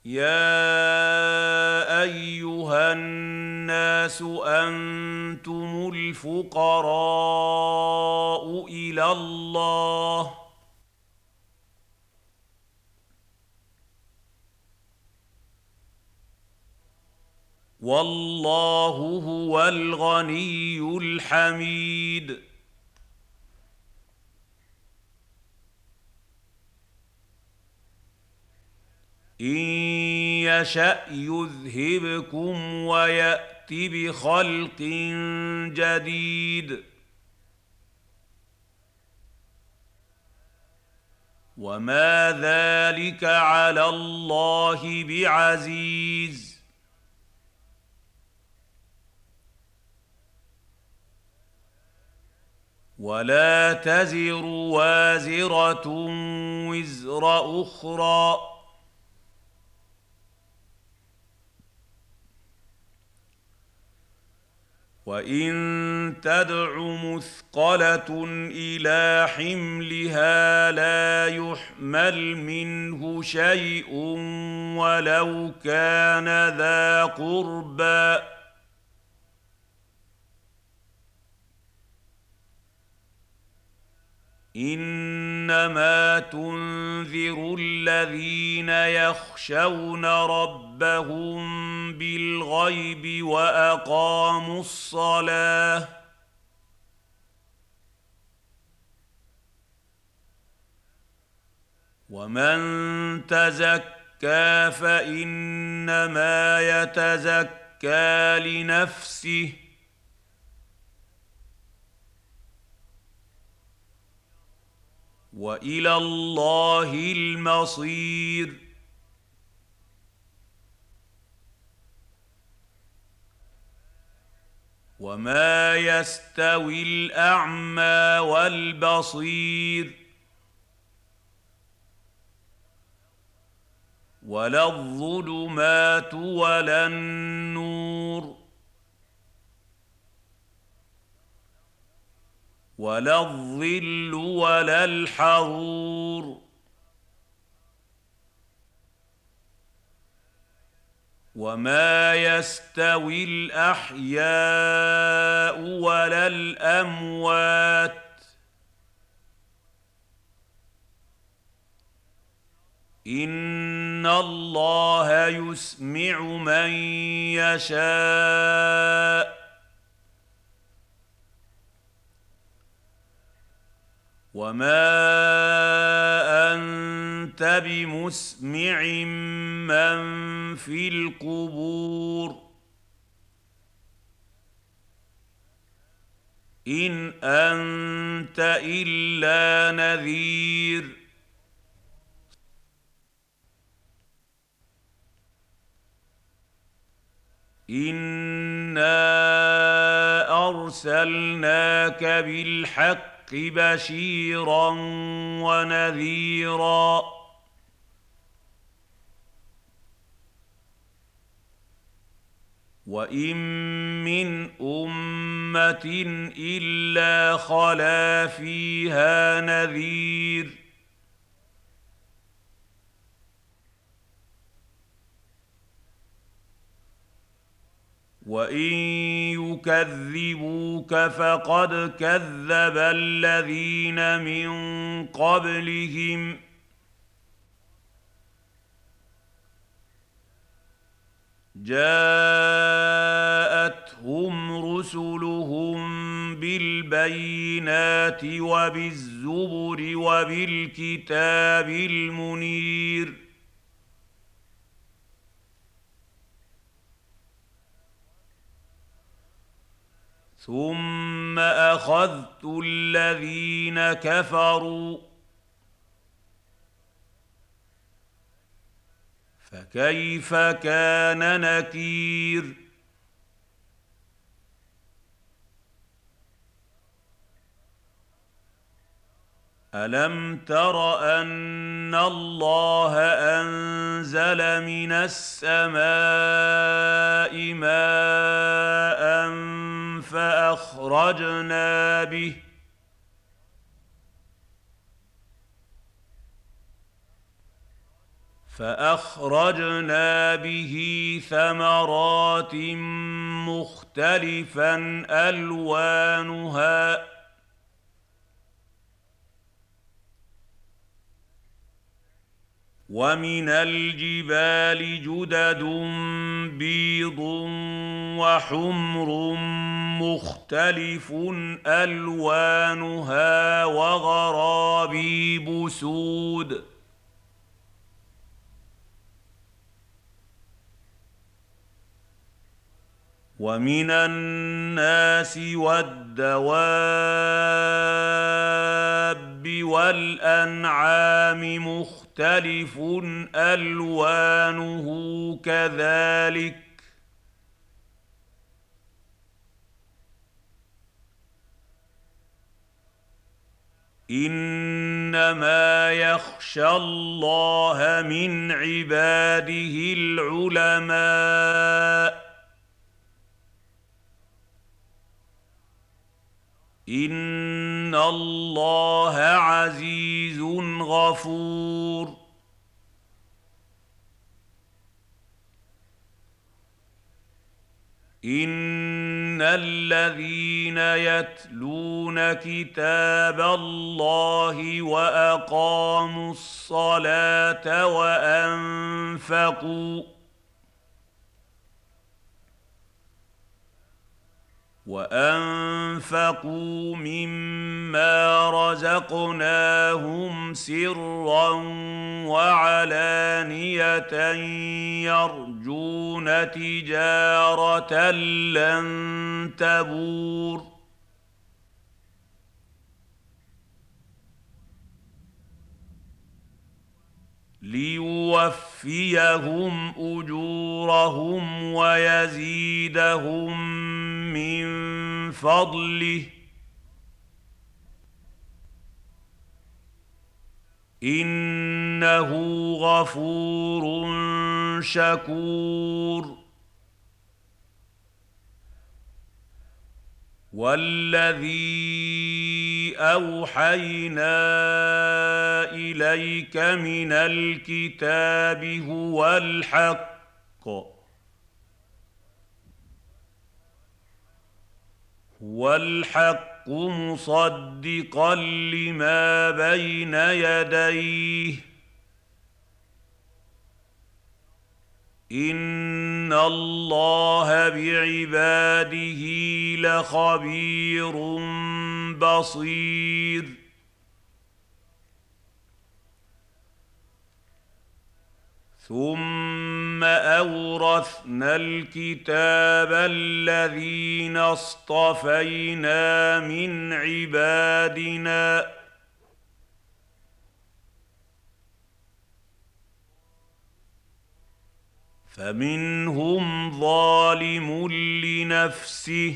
يا ايها الناس انتم الفقراء الى الله والله هو الغني الحميد. إن يشأ يذهبكم ويأت بخلق جديد وما ذلك على الله بعزيز. ولا تزر وازرة وزر أخرى وإن تدع مثقلة إلى حملها لا يحمل منه شيء ولو كان ذا قربى إنما تنذر الذين يخشون ربهم بالغيب وأقاموا الصلاة ومن تزكى فإنما يتزكى لنفسه وإلى الله المصير. وما يستوي الأعمى والبصير ولا الظلمات ولا النور ولا الظل ولا الحرور وما يستوي الأحياء ولا الأموات إن الله يسمع من يشاء وما أنت بمسمع من في القبور إن أنت إلا نذير. إنا أرسلناك بالحق بشيرا ونذيرا وإن من أمة إلا خلا فيها نذير وإن يكذبوك فقد كذب الذين من قبلهم جاءتهم رسلهم بالبينات وبالزبر وبالكتاب المنير ثم أخذت الذين كفروا فكيف كان نكير. ألم تر أن الله أنزل من السماء ماء فأخرجنا به ثمرات مختلفا ألوانها ومن الجبال جدد بيض وحمر مختلف ألوانها وغرابيب سود ومن الناس والدواب والأنعام مختلف ألوانه كذلك إنما يخشى الله من عباده العلماء إن الله عزيز غفور إن الذين يتلون كتاب الله وأقاموا الصلاة وأنفقوا مما رزقناهم سرا وعلانية يرجون تجارة لن تبور ليوفيهم أجورهم ويزيدهم من فضله إنه غفور شكور والذي أوحينا إليك من الكتاب هو الحق مصدقا لما بين يديه إن الله بعباده لخبير بصير ثم أورثنا الكتاب الذين اصطفينا من عبادنا فمنهم ظالم لنفسه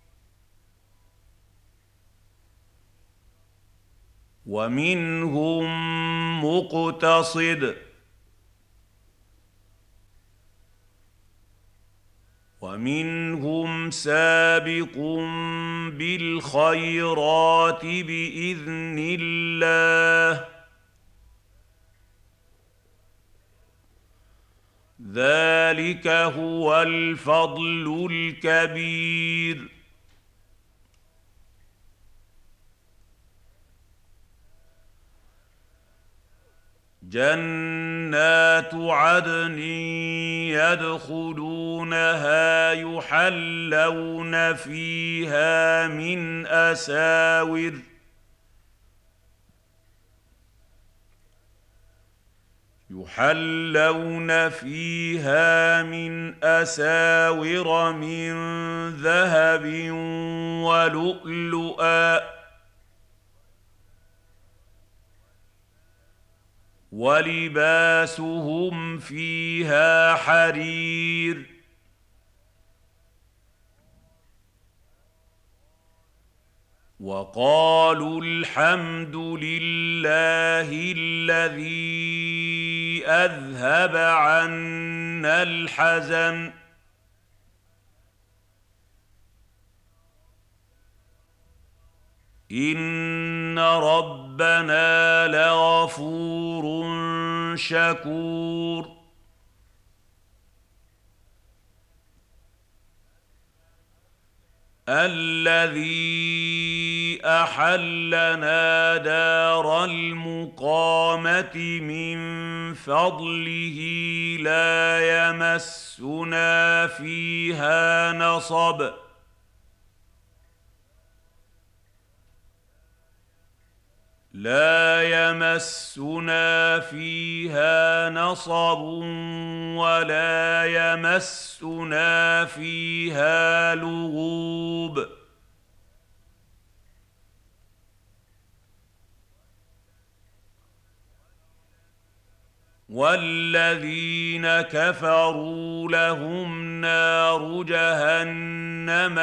ومنهم مقتصد ومنهم سابق بالخيرات بإذن الله ذلك هو الفضل الكبير جنات عدن يدخلونها يحلون فيها من أساور من ذهب ولؤلؤا ولباسهم فيها حرير وقالوا الحمد لله الذي أذهب عنا الحزن إن ربنا لغفور شكور الذي أحلنا دار المقامة من فضله لا يمسنا فيها نصب ولا يمسنا فيها لغوب والذين كفروا لهم نار جهنم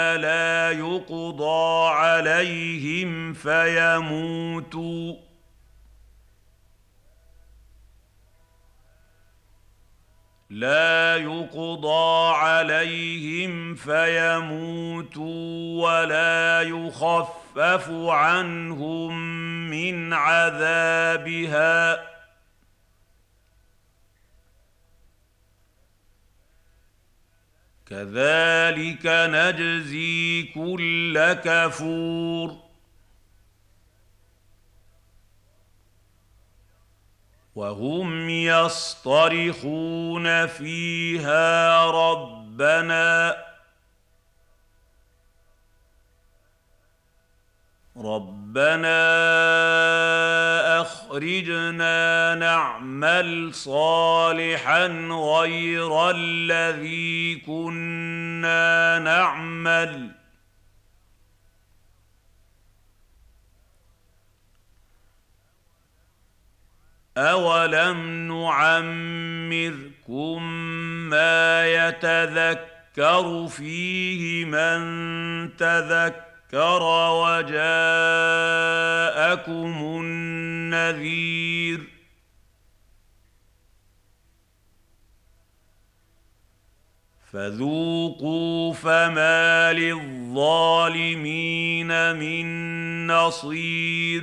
لا يقضى عليهم فيموتوا ولا يخفف عنهم من عذابها كذلك نجزي كل كفور وهم يصطرخون فيها ربنا أخرجنا نعمل صالحا غير الذي كنا نعمل أولم نعمركم ما يتذكر فيه من تذكر وجاءكم النذير فذوقوا فما للظالمين من نصير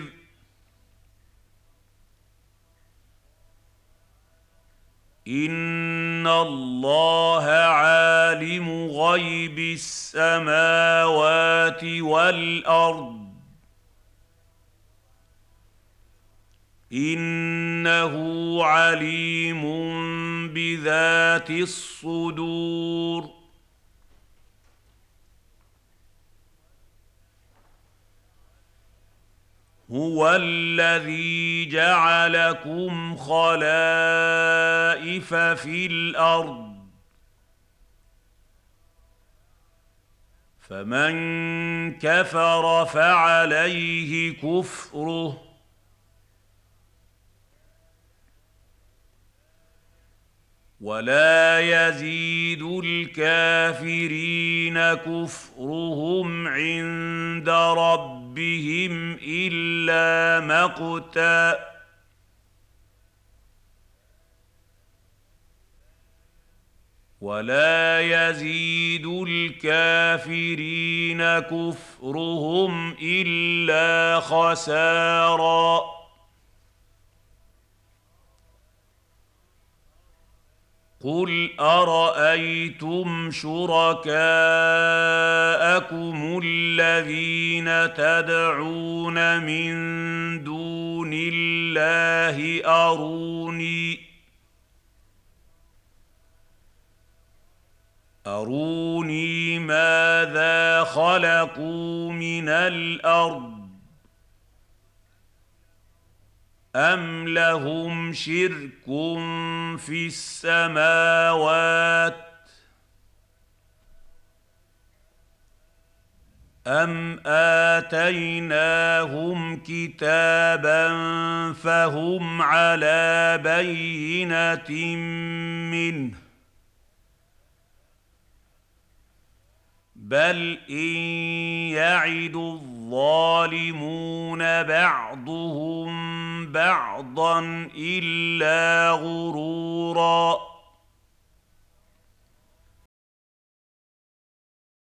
إن الله عالم غيب السماوات والأرض إنه عليم بذات الصدور هو الذي جعلكم خلائف في الأرض فمن كفر فعليه كفره ولا يزيد الكافرين كفرهم عند ربهم إلا مقتا ولا يزيد الكافرين كفرهم إلا خسارا قل أرأيتم شركاءكم الذين تدعون من دون الله أروني ماذا خلقوا من الأرض أم لهم شرك في السماوات أم آتيناهم كتابا فهم على بينة منه بل إن يعد الظالمون بعضهم بعضا إلا غرورا